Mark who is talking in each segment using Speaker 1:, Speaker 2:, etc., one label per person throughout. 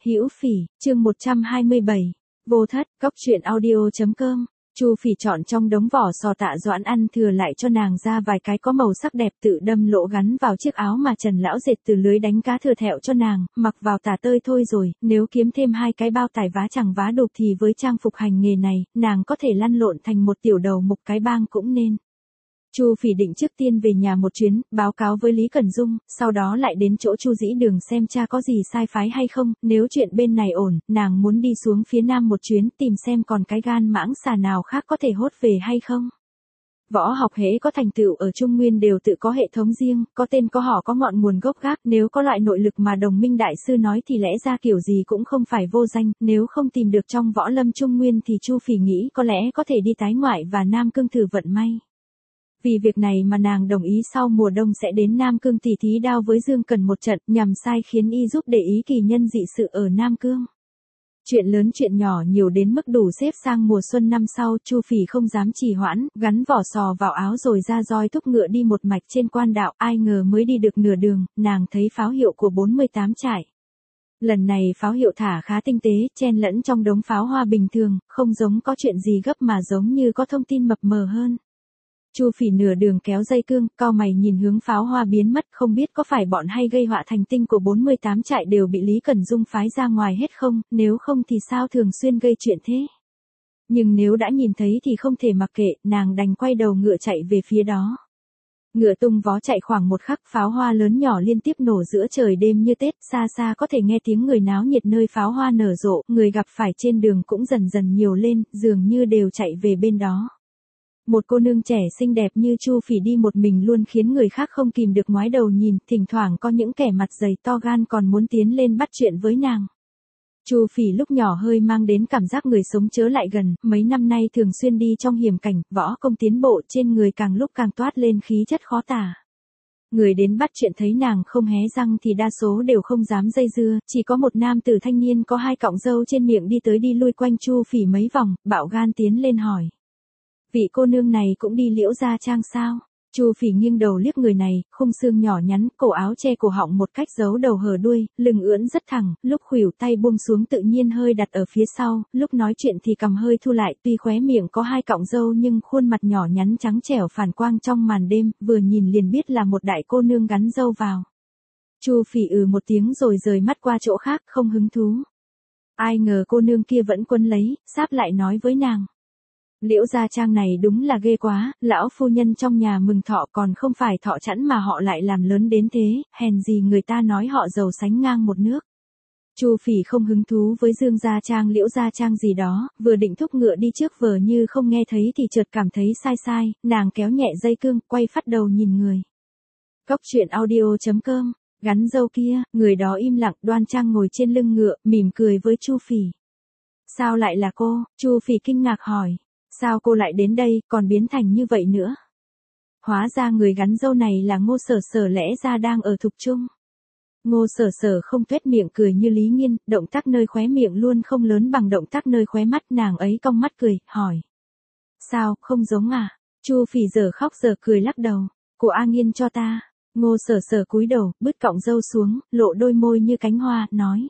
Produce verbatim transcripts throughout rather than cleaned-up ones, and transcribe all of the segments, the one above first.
Speaker 1: Hữu Phỉ, chương một trăm hai mươi bảy. Vô thất, góc truyện audio chấm com. Chu Phỉ chọn trong đống vỏ sò Tạ Doãn ăn thừa lại cho nàng ra vài cái có màu sắc đẹp, tự đâm lỗ gắn vào chiếc áo mà Trần lão dệt từ lưới đánh cá thừa thẹo cho nàng, mặc vào tả tơi thôi rồi, nếu kiếm thêm hai cái bao tải vá chẳng vá đục thì với trang phục hành nghề này, nàng có thể lăn lộn thành một tiểu đầu mục cái bang cũng nên. Chu Phỉ định trước tiên về nhà một chuyến, báo cáo với Lý Cẩn Dung, sau đó lại đến chỗ Chu Dĩ Đường xem cha có gì sai phái hay không, nếu chuyện bên này ổn, nàng muốn đi xuống phía nam một chuyến tìm xem còn cái gan mãng xà nào khác có thể hốt về hay không. Võ học hễ có thành tựu ở Trung Nguyên đều tự có hệ thống riêng, có tên có họ có ngọn nguồn gốc gác, nếu có loại nội lực mà Đồng Minh đại sư nói thì lẽ ra kiểu gì cũng không phải vô danh, nếu không tìm được trong võ lâm Trung Nguyên thì Chu Phỉ nghĩ có lẽ có thể đi tái ngoại và Nam Cương thử vận may. Vì việc này mà nàng đồng ý sau mùa đông sẽ đến Nam Cương tỉ thí đao với Dương Cần một trận, nhằm sai khiến y giúp để ý kỳ nhân dị sự ở Nam Cương. Chuyện lớn chuyện nhỏ nhiều đến mức đủ xếp sang mùa xuân năm sau, Chu Phỉ không dám trì hoãn, gắn vỏ sò vào áo rồi ra roi thúc ngựa đi một mạch trên quan đạo, ai ngờ mới đi được nửa đường, nàng thấy pháo hiệu của bốn mươi tám trại. Lần này pháo hiệu thả khá tinh tế, chen lẫn trong đống pháo hoa bình thường, không giống có chuyện gì gấp mà giống như có thông tin mập mờ hơn. Chu Phỉ nửa đường kéo dây cương, cau mày nhìn hướng pháo hoa biến mất, không biết có phải bọn hay gây họa thành tinh của bốn mươi tám trại đều bị Lý Cẩn Dung phái ra ngoài hết không, nếu không thì sao thường xuyên gây chuyện thế. Nhưng nếu đã nhìn thấy thì không thể mặc kệ, nàng đành quay đầu ngựa chạy về phía đó. Ngựa tung vó chạy khoảng một khắc, pháo hoa lớn nhỏ liên tiếp nổ giữa trời đêm như Tết, xa xa có thể nghe tiếng người náo nhiệt nơi pháo hoa nở rộ, người gặp phải trên đường cũng dần dần nhiều lên, dường như đều chạy về bên đó. Một cô nương trẻ xinh đẹp như Chu Phỉ đi một mình luôn khiến người khác không kìm được ngoái đầu nhìn, thỉnh thoảng có những kẻ mặt dày to gan còn muốn tiến lên bắt chuyện với nàng. Chu Phỉ lúc nhỏ hơi mang đến cảm giác người sống chớ lại gần, mấy năm nay thường xuyên đi trong hiểm cảnh, võ công tiến bộ trên người càng lúc càng toát lên khí chất khó tả. Người đến bắt chuyện thấy nàng không hé răng thì đa số đều không dám dây dưa, chỉ có một nam tử thanh niên có hai cọng râu trên miệng đi tới đi lui quanh Chu Phỉ mấy vòng, bạo gan tiến lên hỏi. Vị cô nương này cũng đi Liễu Gia Trang sao? Chu Phỉ nghiêng đầu liếc người này, khung xương nhỏ nhắn, cổ áo che cổ họng một cách giấu đầu hở đuôi, lưng ưỡn rất thẳng, lúc khuỷu tay buông xuống tự nhiên hơi đặt ở phía sau, lúc nói chuyện thì cằm hơi thu lại, tuy khóe miệng có hai cọng râu nhưng khuôn mặt nhỏ nhắn trắng trẻo phản quang trong màn đêm, vừa nhìn liền biết là một đại cô nương gắn râu vào. Chu Phỉ ừ một tiếng rồi rời mắt qua chỗ khác, không hứng thú. Ai ngờ cô nương kia vẫn quấn lấy, sáp lại nói với nàng. Liễu Gia Trang này đúng là ghê quá, lão phu nhân trong nhà mừng thọ còn không phải thọ chẵn mà họ lại làm lớn đến thế, hèn gì người ta nói họ giàu sánh ngang một nước. Chu Phỉ không hứng thú với Dương Gia Trang Liễu Gia Trang gì đó, vừa định thúc ngựa đi trước vờ như không nghe thấy thì chợt cảm thấy sai sai, nàng kéo nhẹ dây cương, quay phắt đầu nhìn người. Góc truyện audio chấm com, gắn râu kia, người đó im lặng đoan trang ngồi trên lưng ngựa, mỉm cười với Chu Phỉ. Sao lại là cô? Chu Phỉ kinh ngạc hỏi. Sao cô lại đến đây, còn biến thành như vậy nữa? Hóa ra người gắn râu này là Ngô Sở Sở, lẽ ra đang ở Thục Trung. Ngô Sở Sở không tuét miệng cười như Lý Nghiên, động tác nơi khóe miệng luôn không lớn bằng động tác nơi khóe mắt, nàng ấy cong mắt cười, hỏi. Sao, không giống à? Chu Phỉ giờ khóc giờ cười lắc đầu. Của A Nghiên cho ta. Ngô Sở Sở cúi đầu, bứt cọng râu xuống, lộ đôi môi như cánh hoa, nói.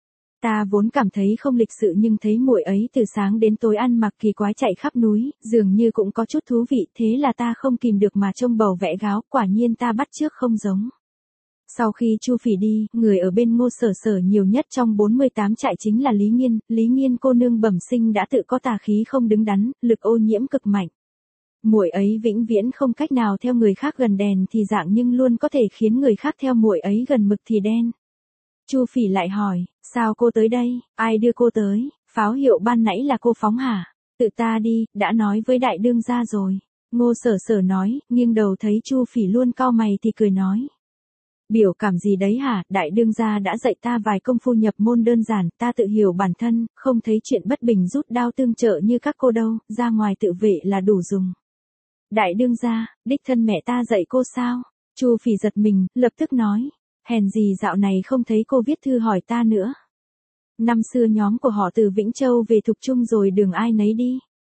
Speaker 1: Ta vốn cảm thấy không lịch sự nhưng thấy muội ấy từ sáng đến tối ăn mặc kỳ quái chạy khắp núi, dường như cũng có chút thú vị, thế là ta không kìm được mà trông bầu vẽ gáo, quả nhiên ta bắt chước không giống. Sau khi Chu Phỉ đi, người ở bên Ngô Sở Sở nhiều nhất trong bốn mươi tám trại chính là Lý Nghiên, Lý Nghiên cô nương bẩm sinh đã tự có tà khí không đứng đắn, lực ô nhiễm cực mạnh. Muội ấy vĩnh viễn không cách nào theo người khác gần đèn thì dạng nhưng luôn có thể khiến người khác theo muội ấy gần mực thì đen. Chu Phỉ lại hỏi, sao cô tới đây, ai đưa cô tới, pháo hiệu ban nãy là cô phóng hả? Tự ta đi, đã nói với đại đương gia rồi. Ngô Sở Sở nói, nghiêng đầu thấy Chu Phỉ luôn cau mày thì cười nói. Biểu cảm gì đấy hả, đại đương gia đã dạy ta vài công phu nhập môn đơn giản, ta tự hiểu bản thân, không thấy chuyện bất bình rút đao tương trợ như các cô đâu, ra ngoài tự vệ là đủ dùng. Đại đương gia, đích thân mẹ ta dạy cô sao? Chu Phỉ giật mình, lập tức nói. Hèn gì dạo này không thấy cô viết thư hỏi ta nữa. Năm xưa nhóm của họ từ Vĩnh Châu về Thục Trung rồi đường ai nấy đi.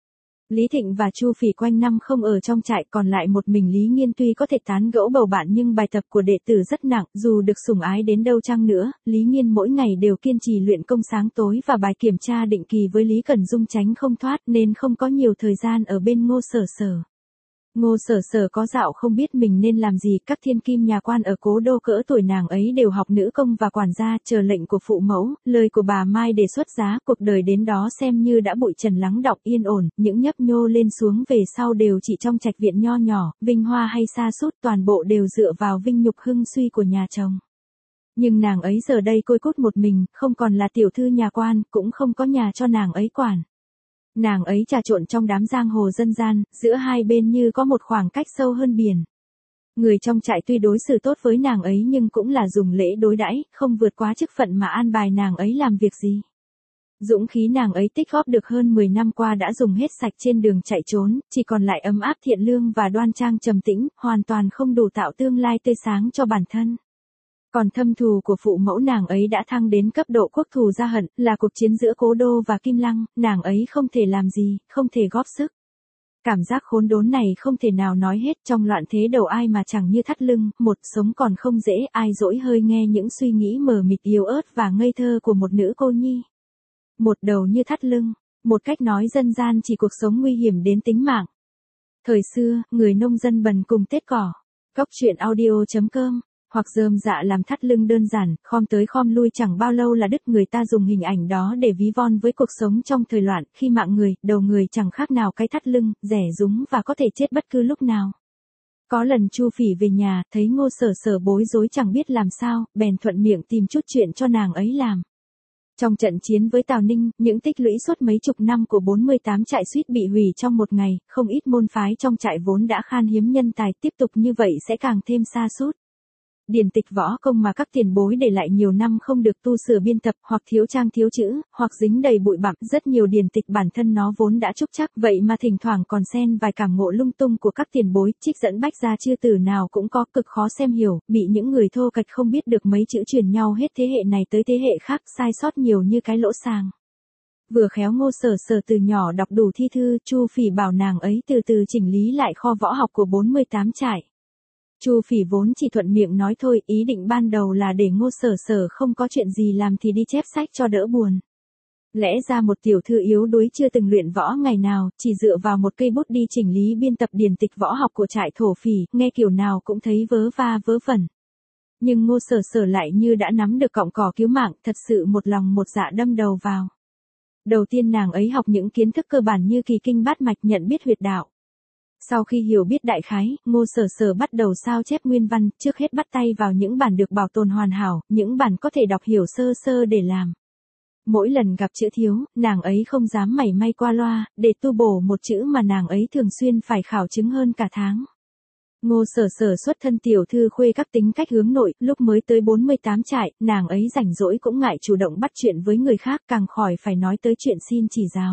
Speaker 1: Lý Thịnh và Chu Phỉ quanh năm không ở trong trại, còn lại một mình Lý Nghiên tuy có thể tán gẫu bầu bạn nhưng bài tập của đệ tử rất nặng, dù được sủng ái đến đâu chăng nữa, Lý Nghiên mỗi ngày đều kiên trì luyện công sáng tối và bài kiểm tra định kỳ với Lý Cẩn Dung tránh không thoát nên không có nhiều thời gian ở bên Ngô Sở Sở. Ngô Sở Sở có dạo không biết mình nên làm gì, các thiên kim nhà quan ở cố đô cỡ tuổi nàng ấy đều học nữ công và quản gia, chờ lệnh của phụ mẫu, lời của bà Mai đề xuất giá, cuộc đời đến đó xem như đã bụi trần lắng đọng yên ổn, những nhấp nhô lên xuống về sau đều chỉ trong trạch viện nho nhỏ, vinh hoa hay sa sút toàn bộ đều dựa vào vinh nhục hưng suy của nhà chồng. Nhưng nàng ấy giờ đây côi cút một mình, không còn là tiểu thư nhà quan, cũng không có nhà cho nàng ấy quản. Nàng ấy trà trộn trong đám giang hồ dân gian, giữa hai bên như có một khoảng cách sâu hơn biển. Người trong trại tuy đối xử tốt với nàng ấy nhưng cũng là dùng lễ đối đãi, không vượt quá chức phận mà an bài nàng ấy làm việc gì. Dũng khí nàng ấy tích góp được hơn mười năm qua đã dùng hết sạch trên đường chạy trốn, chỉ còn lại ấm áp thiện lương và đoan trang trầm tĩnh, hoàn toàn không đủ tạo tương lai tươi sáng cho bản thân. Còn thâm thù của phụ mẫu nàng ấy đã thăng đến cấp độ quốc thù gia hận, là cuộc chiến giữa Cố Đô và Kim Lăng, nàng ấy không thể làm gì, không thể góp sức. Cảm giác khốn đốn này không thể nào nói hết, trong loạn thế đầu ai mà chẳng như thắt lưng, một sống còn không dễ, ai dỗi hơi nghe những suy nghĩ mờ mịt yếu ớt và ngây thơ của một nữ cô nhi. Một đầu như thắt lưng, một cách nói dân gian chỉ cuộc sống nguy hiểm đến tính mạng. Thời xưa, người nông dân bần cùng tết cỏ. Góc truyện audio chấm com hoặc rơm dạ làm thắt lưng đơn giản, khom tới khom lui chẳng bao lâu là đứt, người ta dùng hình ảnh đó để ví von với cuộc sống trong thời loạn, khi mạng người, đầu người chẳng khác nào cái thắt lưng, rẻ rúng và có thể chết bất cứ lúc nào. Có lần Chu Phỉ về nhà, thấy Ngô Sở Sở bối rối chẳng biết làm sao, bèn thuận miệng tìm chút chuyện cho nàng ấy làm. Trong trận chiến với Tào Ninh, những tích lũy suốt mấy chục năm của bốn mươi tám trại suýt bị hủy trong một ngày, không ít môn phái trong trại vốn đã khan hiếm nhân tài, tiếp tục như vậy sẽ càng thêm sa sút. Điển tịch võ công mà các tiền bối để lại nhiều năm không được tu sửa biên tập, hoặc thiếu trang thiếu chữ, hoặc dính đầy bụi bặm, rất nhiều điển tịch bản thân nó vốn đã trúc chắc, vậy mà thỉnh thoảng còn xen vài cảm ngộ lung tung của các tiền bối, trích dẫn bách gia chư tử nào cũng có, cực khó xem hiểu, bị những người thô kệch không biết được mấy chữ truyền nhau hết thế hệ này tới thế hệ khác, sai sót nhiều như cái lỗ sàng. Vừa khéo Ngô Sở Sở từ nhỏ đọc đủ thi thư, Chu Phỉ bảo nàng ấy từ từ chỉnh lý lại kho võ học của bốn mươi tám trại. Chu Phỉ vốn chỉ thuận miệng nói thôi, ý định ban đầu là để Ngô Sở Sở không có chuyện gì làm thì đi chép sách cho đỡ buồn. Lẽ ra một tiểu thư yếu đuối chưa từng luyện võ ngày nào, chỉ dựa vào một cây bút đi chỉnh lý biên tập điển tịch võ học của trại thổ phỉ, nghe kiểu nào cũng thấy vớ va vớ vẩn. Nhưng Ngô Sở Sở lại như đã nắm được cọng cỏ cứu mạng, thật sự một lòng một dạ đâm đầu vào. Đầu tiên nàng ấy học những kiến thức cơ bản như kỳ kinh bát mạch, nhận biết huyệt đạo. Sau khi hiểu biết đại khái, Ngô Sở Sở bắt đầu sao chép nguyên văn, trước hết bắt tay vào những bản được bảo tồn hoàn hảo, những bản có thể đọc hiểu sơ sơ để làm. Mỗi lần gặp chữ thiếu, nàng ấy không dám mảy may qua loa, để tu bổ một chữ mà nàng ấy thường xuyên phải khảo chứng hơn cả tháng. Ngô Sở Sở xuất thân tiểu thư khuê các tính cách hướng nội, lúc mới tới bốn mươi tám trại, nàng ấy rảnh rỗi cũng ngại chủ động bắt chuyện với người khác, càng khỏi phải nói tới chuyện xin chỉ giáo.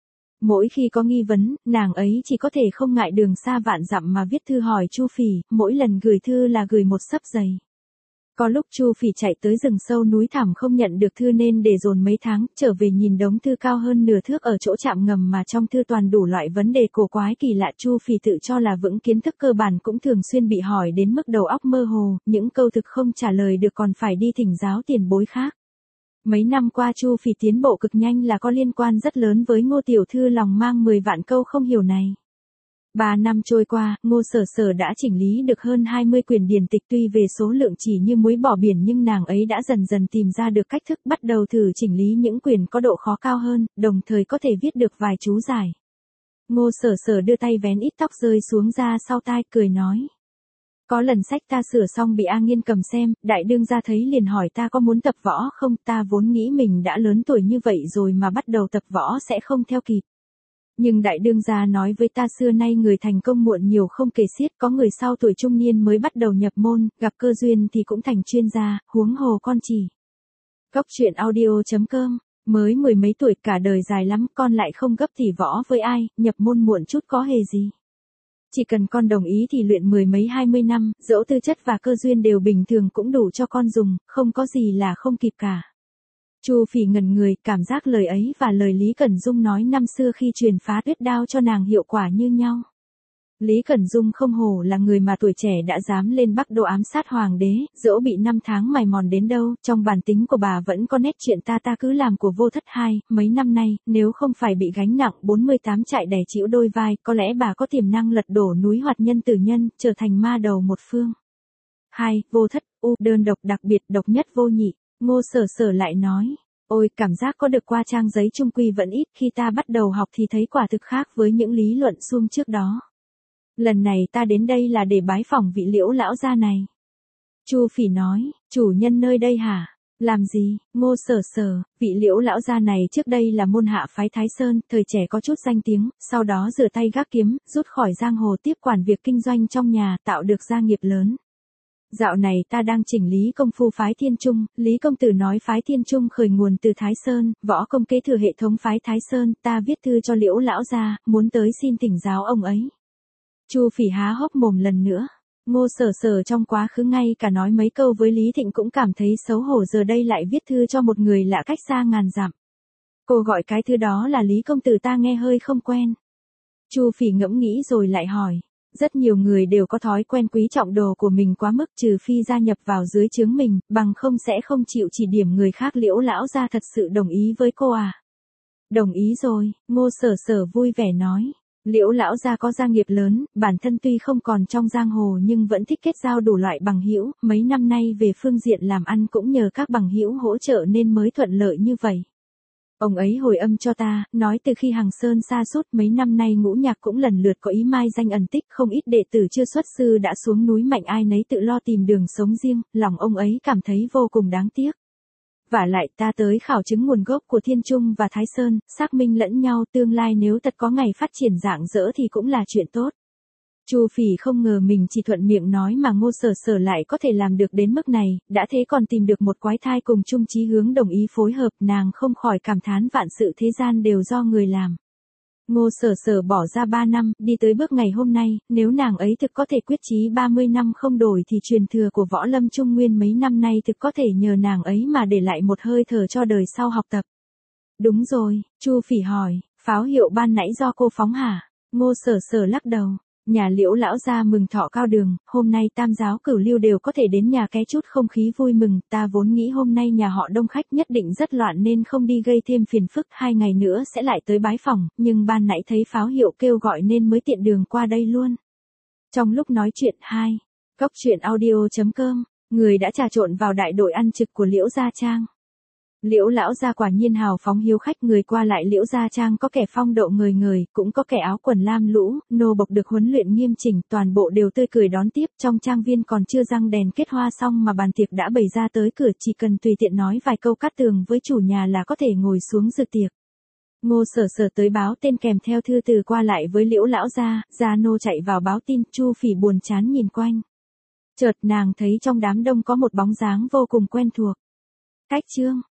Speaker 1: Mỗi khi có nghi vấn, nàng ấy chỉ có thể không ngại đường xa vạn dặm mà viết thư hỏi Chu Phỉ, mỗi lần gửi thư là gửi một xấp dày. Có lúc Chu Phỉ chạy tới rừng sâu núi thẳm không nhận được thư nên để dồn mấy tháng, trở về nhìn đống thư cao hơn nửa thước ở chỗ trạm ngầm mà trong thư toàn đủ loại vấn đề cổ quái kỳ lạ. Chu Phỉ tự cho là vững kiến thức cơ bản cũng thường xuyên bị hỏi đến mức đầu óc mơ hồ, những câu thực không trả lời được còn phải đi thỉnh giáo tiền bối khác. Mấy năm qua Chu Phỉ tiến bộ cực nhanh là có liên quan rất lớn với Ngô tiểu thư lòng mang mười vạn câu không hiểu này. Ba năm trôi qua, Ngô Sở Sở đã chỉnh lý được hơn hai mươi quyển điển tịch, tuy về số lượng chỉ như muối bỏ biển nhưng nàng ấy đã dần dần tìm ra được cách thức, bắt đầu thử chỉnh lý những quyển có độ khó cao hơn, đồng thời có thể viết được vài chú giải. Ngô Sở Sở đưa tay vén ít tóc rơi xuống ra sau tai, cười nói. Có lần sách ta sửa xong bị A Nghiên cầm xem, đại đương gia thấy liền hỏi ta có muốn tập võ không, ta vốn nghĩ mình đã lớn tuổi như vậy rồi mà bắt đầu tập võ sẽ không theo kịp. Nhưng đại đương gia nói với ta xưa nay người thành công muộn nhiều không kể xiết, có người sau tuổi trung niên mới bắt đầu nhập môn, gặp cơ duyên thì cũng thành chuyên gia, huống hồ con chỉ. Góc truyện audio chấm com, mới mười mấy tuổi, cả đời dài lắm, con lại không gấp tỉ võ với ai, nhập môn muộn chút có hề gì. Chỉ cần con đồng ý thì luyện mười mấy hai mươi năm, dẫu tư chất và cơ duyên đều bình thường cũng đủ cho con dùng, không có gì là không kịp cả. Chu Phỉ ngẩn người, cảm giác lời ấy và lời Lý Cẩn Dung nói năm xưa khi truyền phá tuyết đao cho nàng hiệu quả như nhau. Lý Cẩn Dung không hổ là người mà tuổi trẻ đã dám lên Bắc Đô ám sát hoàng đế, dẫu bị năm tháng mài mòn đến đâu, trong bản tính của bà vẫn có nét chuyện ta ta cứ làm của vô thất hai, mấy năm nay, nếu không phải bị gánh nặng bốn mươi tám trại đè chịu đôi vai, có lẽ bà có tiềm năng lật đổ núi Hoạt Nhân Tử Nhân, trở thành ma đầu một phương. Hai, vô thất, u, đơn độc đặc biệt, độc nhất vô nhị, Ngô Sở Sở lại nói. Ôi, cảm giác có được qua trang giấy chung quy vẫn ít, khi ta bắt đầu học thì thấy quả thực khác với những lý luận suông trước đó. Lần này ta đến đây là để bái phỏng vị Liễu lão gia này. Chu Phỉ nói, chủ nhân nơi đây hả? Làm gì? Ngô Sở Sở, vị Liễu lão gia này trước đây là môn hạ phái Thái Sơn, thời trẻ có chút danh tiếng, sau đó rửa tay gác kiếm, rút khỏi giang hồ tiếp quản việc kinh doanh trong nhà, tạo được gia nghiệp lớn. Dạo này ta đang chỉnh lý công phu phái Thiên Trung, Lý công tử nói phái Thiên Trung khởi nguồn từ Thái Sơn, võ công kế thừa hệ thống phái Thái Sơn, ta viết thư cho Liễu lão gia, muốn tới xin thỉnh giáo ông ấy. Chu Phỉ há hốc mồm lần nữa. Ngô Sở Sở trong quá khứ ngay cả nói mấy câu với Lý Thịnh cũng cảm thấy xấu hổ, giờ đây lại viết thư cho một người lạ cách xa ngàn dặm. Cô gọi cái thư đó là Lý công tử, ta nghe hơi không quen. Chu Phỉ ngẫm nghĩ rồi lại hỏi. Rất nhiều người đều có thói quen quý trọng đồ của mình quá mức, trừ phi gia nhập vào dưới trướng mình, bằng không sẽ không chịu chỉ điểm người khác. Liễu lão gia thật sự đồng ý với cô à? Đồng ý rồi, Ngô Sở Sở vui vẻ nói. Liễu lão gia có gia nghiệp lớn, bản thân tuy không còn trong giang hồ nhưng vẫn thích kết giao đủ loại bằng hữu, mấy năm nay về phương diện làm ăn cũng nhờ các bằng hữu hỗ trợ nên mới thuận lợi như vậy. Ông ấy hồi âm cho ta, nói từ khi Hằng Sơn sa sút mấy năm nay ngũ nhạc cũng lần lượt có ý mai danh ẩn tích, không ít đệ tử chưa xuất sư đã xuống núi mạnh ai nấy tự lo tìm đường sống riêng, lòng ông ấy cảm thấy vô cùng đáng tiếc. Vả lại ta tới khảo chứng nguồn gốc của Thiên Trung và Thái Sơn, xác minh lẫn nhau, tương lai nếu thật có ngày phát triển rạng rỡ thì cũng là chuyện tốt. Chu Phỉ không ngờ mình chỉ thuận miệng nói mà Ngô Sở Sở lại có thể làm được đến mức này, đã thế còn tìm được một quái thai cùng chung chí hướng đồng ý phối hợp, nàng không khỏi cảm thán vạn sự thế gian đều do người làm. Ngô Sở Sở bỏ ra ba năm, đi tới bước ngày hôm nay, nếu nàng ấy thực có thể quyết chí ba mươi năm không đổi thì truyền thừa của võ lâm Trung Nguyên mấy năm nay thực có thể nhờ nàng ấy mà để lại một hơi thở cho đời sau học tập. Đúng rồi, Chu Phỉ hỏi, pháo hiệu ban nãy do cô phóng hả? Ngô Sở Sở lắc đầu. Nhà Liễu lão gia mừng thọ cao đường, hôm nay tam giáo cửu lưu đều có thể đến nhà ké chút không khí vui mừng, ta vốn nghĩ hôm nay nhà họ đông khách nhất định rất loạn nên không đi gây thêm phiền phức, hai ngày nữa sẽ lại tới bái phỏng, nhưng ban nãy thấy pháo hiệu kêu gọi nên mới tiện đường qua đây luôn. Trong lúc nói chuyện, hai, góc truyện audio chấm com, người đã trà trộn vào đại đội ăn trực của Liễu Gia Trang. Liễu lão gia quả nhiên hào phóng hiếu khách, người qua lại Liễu Gia Trang có kẻ phong độ ngời ngời, cũng có kẻ áo quần lam lũ, nô bộc được huấn luyện nghiêm chỉnh, toàn bộ đều tươi cười đón tiếp. Trong trang viên còn chưa răng đèn kết hoa xong mà bàn tiệc đã bày ra tới cửa, chỉ cần tùy tiện nói vài câu cát tường với chủ nhà là có thể ngồi xuống dự tiệc. Ngô Sở Sở tới báo tên kèm theo thư từ qua lại với Liễu lão gia, gia nô chạy vào báo tin. Chu Phỉ buồn chán nhìn quanh. Chợt nàng thấy trong đám đông có một bóng dáng vô cùng quen thuộc. Cách Trương,